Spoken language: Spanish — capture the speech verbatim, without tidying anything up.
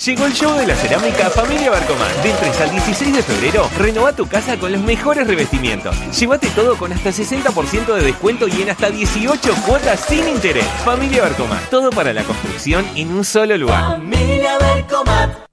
Llegó el show de la cerámica Familia Barcomat. Del tres al dieciséis de febrero, renová tu casa con los mejores revestimientos. Llévate todo con hasta sesenta por ciento de descuento y en hasta dieciocho cuotas sin interés. Familia Barcomat. Todo para la construcción en un solo lugar. Familia Barcomat.